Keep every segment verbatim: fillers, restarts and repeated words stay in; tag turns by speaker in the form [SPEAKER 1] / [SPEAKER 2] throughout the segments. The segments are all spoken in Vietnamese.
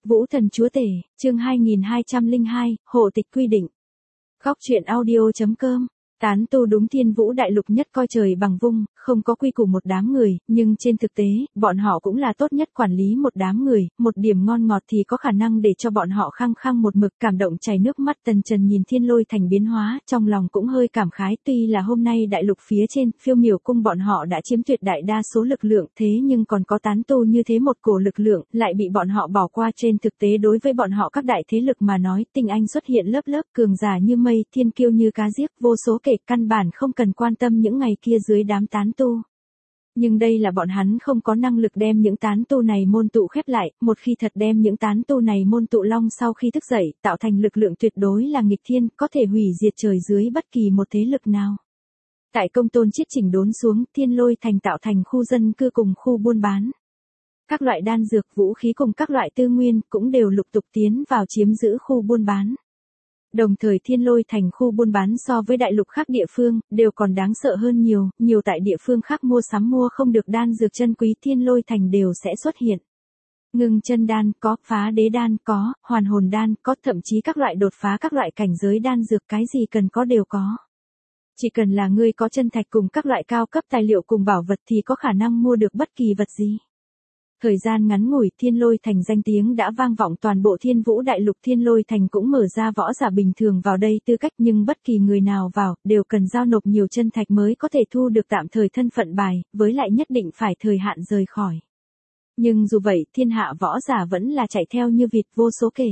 [SPEAKER 1] Vũ Thần Chúa Tể, chương hai nghìn hai trăm lẻ hai, hộ tịch quy định. Góc truyện audio.com. Tán tu đúng Thiên Vũ Đại Lục nhất coi trời bằng vung, không có quy củ một đám người, nhưng trên thực tế, bọn họ cũng là tốt nhất quản lý một đám người, một điểm ngon ngọt thì có khả năng để cho bọn họ khăng khăng một mực cảm động chảy nước mắt. Tần Trần nhìn Thiên Lôi Thành biến hóa, trong lòng cũng hơi cảm khái, tuy là hôm nay đại lục phía trên, Phiêu Miểu Cung bọn họ đã chiếm tuyệt đại đa số lực lượng, thế nhưng còn có tán tu như thế một cổ lực lượng, lại bị bọn họ bỏ qua. Trên thực tế đối với bọn họ các đại thế lực mà nói, tinh anh xuất hiện lớp lớp, cường giả như mây, thiên kiêu như cá giết, vô số kể, căn bản không cần quan tâm những ngày kia dưới đám tán tu. Nhưng đây là bọn hắn không có năng lực đem những tán tu này môn tụ khép lại, một khi thật đem những tán tu này môn tụ long sau khi thức dậy, tạo thành lực lượng tuyệt đối là nghịch thiên, có thể hủy diệt trời dưới bất kỳ một thế lực nào. Tại công tôn chiết chỉnh đốn xuống, Thiên Lôi Thành tạo thành khu dân cư cùng khu buôn bán. Các loại đan dược, vũ khí cùng các loại tư nguyên cũng đều lục tục tiến vào chiếm giữ khu buôn bán. Đồng thời Thiên Lôi Thành khu buôn bán so với đại lục khác địa phương, đều còn đáng sợ hơn nhiều, nhiều tại địa phương khác mua sắm mua không được đan dược chân quý Thiên Lôi Thành đều sẽ xuất hiện. Ngưng chân đan có, phá đế đan có, hoàn hồn đan có, thậm chí các loại đột phá các loại cảnh giới đan dược cái gì cần có đều có. Chỉ cần là ngươi có chân thạch cùng các loại cao cấp tài liệu cùng bảo vật thì có khả năng mua được bất kỳ vật gì. Thời gian ngắn ngủi, Thiên Lôi Thành danh tiếng đã vang vọng toàn bộ Thiên Vũ Đại Lục. Thiên Lôi Thành cũng mở ra võ giả bình thường vào đây tư cách, nhưng bất kỳ người nào vào, đều cần giao nộp nhiều chân thạch mới có thể thu được tạm thời thân phận bài, với lại nhất định phải thời hạn rời khỏi. Nhưng dù vậy, thiên hạ võ giả vẫn là chạy theo như vịt vô số kể.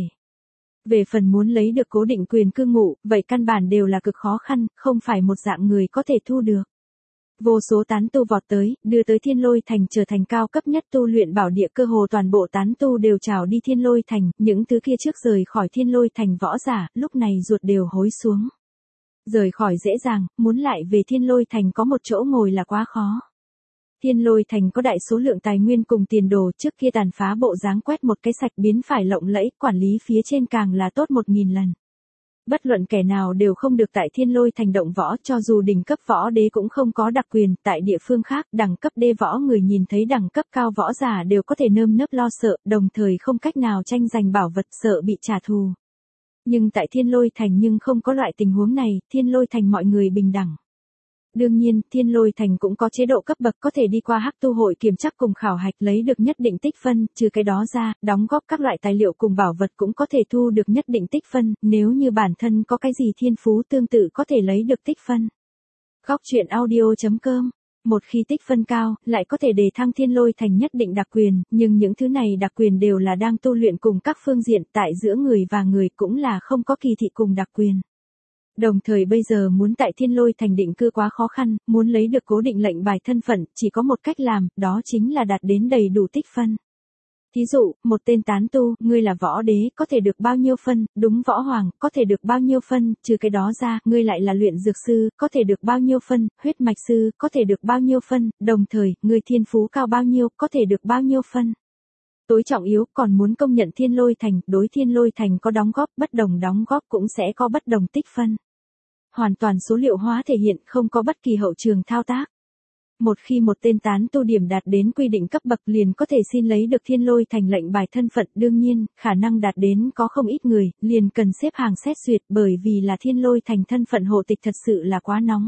[SPEAKER 1] Về phần muốn lấy được cố định quyền cư ngụ, vậy căn bản đều là cực khó khăn, không phải một dạng người có thể thu được. Vô số tán tu vọt tới, đưa tới Thiên Lôi Thành trở thành cao cấp nhất tu luyện bảo địa, cơ hồ toàn bộ tán tu đều trào đi Thiên Lôi Thành, những thứ kia trước rời khỏi Thiên Lôi Thành võ giả, lúc này ruột đều hối xuống. Rời khỏi dễ dàng, muốn lại về Thiên Lôi Thành có một chỗ ngồi là quá khó. Thiên Lôi Thành có đại số lượng tài nguyên cùng tiền đồ, trước kia tàn phá bộ dáng quét một cái sạch biến phải lộng lẫy, quản lý phía trên càng là tốt một nghìn lần. Bất luận kẻ nào đều không được tại Thiên Lôi Thành động võ, cho dù đỉnh cấp võ đế cũng không có đặc quyền, tại địa phương khác, đẳng cấp đê võ người nhìn thấy đẳng cấp cao võ giả đều có thể nơm nớp lo sợ, đồng thời không cách nào tranh giành bảo vật, sợ bị trả thù. Nhưng tại Thiên Lôi Thành nhưng không có loại tình huống này, Thiên Lôi Thành mọi người bình đẳng. Đương nhiên, Thiên Lôi Thành cũng có chế độ cấp bậc, có thể đi qua hắc tu hội kiểm tra cùng khảo hạch lấy được nhất định tích phân, trừ cái đó ra, đóng góp các loại tài liệu cùng bảo vật cũng có thể thu được nhất định tích phân, nếu như bản thân có cái gì thiên phú tương tự có thể lấy được tích phân. Góc truyện audio.com. Một khi tích phân cao, lại có thể đề thăng Thiên Lôi Thành nhất định đặc quyền, nhưng những thứ này đặc quyền đều là đang tu luyện cùng các phương diện, tại giữa người và người cũng là không có kỳ thị cùng đặc quyền. Đồng thời bây giờ muốn tại Thiên Lôi Thành định cư quá khó khăn, muốn lấy được cố định lệnh bài thân phận, chỉ có một cách làm, đó chính là đạt đến đầy đủ tích phân. Thí dụ, một tên tán tu, ngươi là võ đế, có thể được bao nhiêu phân, đúng võ hoàng, có thể được bao nhiêu phân, trừ cái đó ra, ngươi lại là luyện dược sư, có thể được bao nhiêu phân, huyết mạch sư, có thể được bao nhiêu phân, đồng thời, ngươi thiên phú cao bao nhiêu, có thể được bao nhiêu phân. Tối trọng yếu, còn muốn công nhận Thiên Lôi Thành, đối Thiên Lôi Thành có đóng góp, bất đồng đóng góp cũng sẽ có bất đồng tích phân. Hoàn toàn số liệu hóa thể hiện, không có bất kỳ hậu trường thao tác. Một khi một tên tán tu điểm đạt đến quy định cấp bậc liền có thể xin lấy được Thiên Lôi Thành lệnh bài thân phận, đương nhiên, khả năng đạt đến có không ít người, liền cần xếp hàng xét duyệt, bởi vì là Thiên Lôi Thành thân phận hộ tịch thật sự là quá nóng.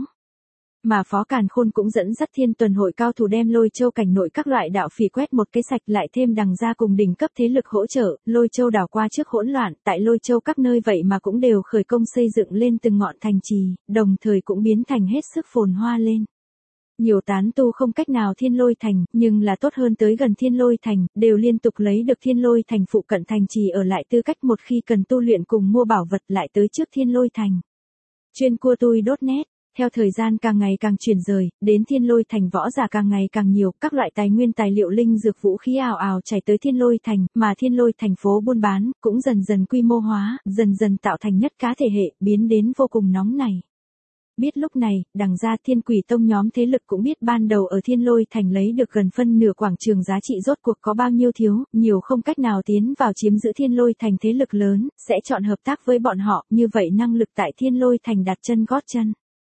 [SPEAKER 1] Mà Phó Càn Khôn cũng dẫn dắt Thiên Tuần hội cao thủ đem Lôi Châu cảnh nội các loại đạo phỉ quét một cái sạch, lại thêm đằng ra cùng đỉnh cấp thế lực hỗ trợ, Lôi Châu đảo qua trước hỗn loạn, tại Lôi Châu các nơi vậy mà cũng đều khởi công xây dựng lên từng ngọn thành trì, đồng thời cũng biến thành hết sức phồn hoa lên. Nhiều tán tu không cách nào Thiên Lôi Thành, nhưng là tốt hơn tới gần Thiên Lôi Thành, đều liên tục lấy được Thiên Lôi Thành phụ cận thành trì ở lại tư cách, một khi cần tu luyện cùng mua bảo vật lại tới trước Thiên Lôi Thành. Chuyên cua tui chấm net. Theo thời gian càng ngày càng chuyển rời, đến Thiên Lôi Thành võ giả càng ngày càng nhiều, các loại tài nguyên tài liệu linh dược vũ khí ào ào chảy tới Thiên Lôi Thành, mà Thiên Lôi Thành phố buôn bán, cũng dần dần quy mô hóa, dần dần tạo thành nhất cá thể hệ, biến đến vô cùng nóng này. Biết lúc này, đằng ra Thiên Quỷ Tông nhóm thế lực cũng biết ban đầu ở Thiên Lôi Thành lấy được gần phân nửa quảng trường giá trị rốt cuộc có bao nhiêu thiếu, nhiều không cách nào tiến vào chiếm giữ Thiên Lôi Thành thế lực lớn, sẽ chọn hợp tác với bọn họ, như vậy năng lực tại Thiên Lôi Thành đặt chân gót chân.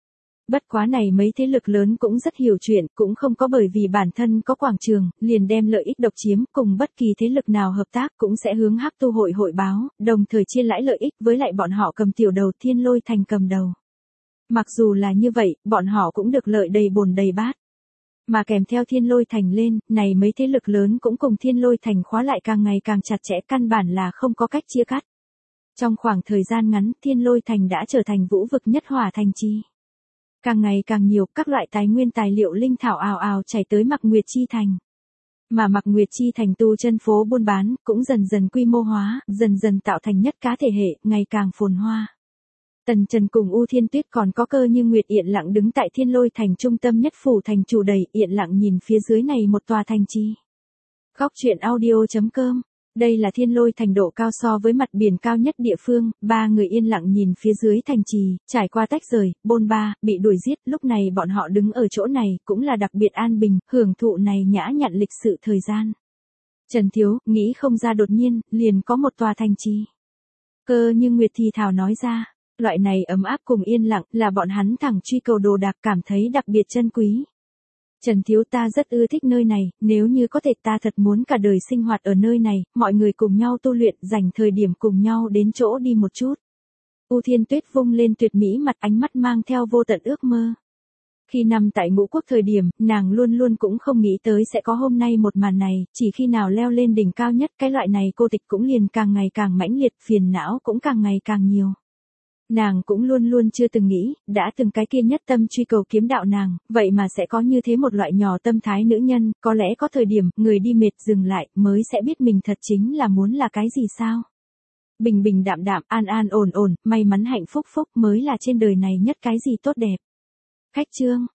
[SPEAKER 1] Bất quá này mấy thế lực lớn cũng rất hiểu chuyện, cũng không có bởi vì bản thân có quảng trường, liền đem lợi ích độc chiếm, cùng bất kỳ thế lực nào hợp tác cũng sẽ hướng Hắc Tu hội hội báo, đồng thời chia lãi lợi ích với lại bọn họ cầm tiểu đầu Thiên Lôi Thành cầm đầu. Mặc dù là như vậy, bọn họ cũng được lợi đầy bồn đầy bát. Mà kèm theo Thiên Lôi Thành lên, này mấy thế lực lớn cũng cùng Thiên Lôi Thành khóa lại càng ngày càng chặt chẽ, căn bản là không có cách chia cắt. Trong khoảng thời gian ngắn, Thiên Lôi Thành đã trở thành vũ vực nhất hỏa thành trì. Càng ngày càng nhiều, các loại tài nguyên tài liệu linh thảo ào ào chảy tới Mạc Nguyệt Chi Thành. Mà Mạc Nguyệt Chi Thành tu chân phố buôn bán, cũng dần dần quy mô hóa, dần dần tạo thành nhất cá thể hệ, ngày càng phồn hoa. Tần Trần cùng U Thiên Tuyết còn có Cơ Như Nguyệt Yên lặng đứng tại Thiên Lôi Thành trung tâm nhất phủ thành chủ đầy, yên lặng nhìn phía dưới này một tòa thành trì. Góc truyện audio chấm com. Đây là Thiên Lôi Thành độ cao so với mặt biển cao nhất địa phương, ba người yên lặng nhìn phía dưới thành trì, trải qua tách rời, bôn ba, bị đuổi giết, lúc này bọn họ đứng ở chỗ này, cũng là đặc biệt an bình, hưởng thụ này nhã nhặn lịch sự thời gian. Trần Thiếu, nghĩ không ra đột nhiên, liền có một tòa thành trì. Cơ Như Nguyệt thì thào nói ra, loại này ấm áp cùng yên lặng, là bọn hắn thẳng truy cầu đồ đạc cảm thấy đặc biệt chân quý. Trần Thiếu ta rất ưa thích nơi này, nếu như có thể ta thật muốn cả đời sinh hoạt ở nơi này, mọi người cùng nhau tu luyện, dành thời điểm cùng nhau đến chỗ đi một chút. U Thiên Tuyết vung lên tuyệt mỹ mặt, ánh mắt mang theo vô tận ước mơ. Khi nằm tại Ngũ Quốc thời điểm, nàng luôn luôn cũng không nghĩ tới sẽ có hôm nay một màn này, chỉ khi nào leo lên đỉnh cao nhất, cái loại này cô tịch cũng liền càng ngày càng mãnh liệt, phiền não cũng càng ngày càng nhiều. Nàng cũng luôn luôn chưa từng nghĩ, đã từng cái kia nhất tâm truy cầu kiếm đạo nàng, vậy mà sẽ có như thế một loại nhỏ tâm thái nữ nhân, có lẽ có thời điểm, người đi mệt dừng lại, mới sẽ biết mình thật chính là muốn là cái gì sao. Bình bình đạm đạm, an an ổn ổn, may mắn hạnh phúc phúc mới là trên đời này nhất cái gì tốt đẹp. Khách chương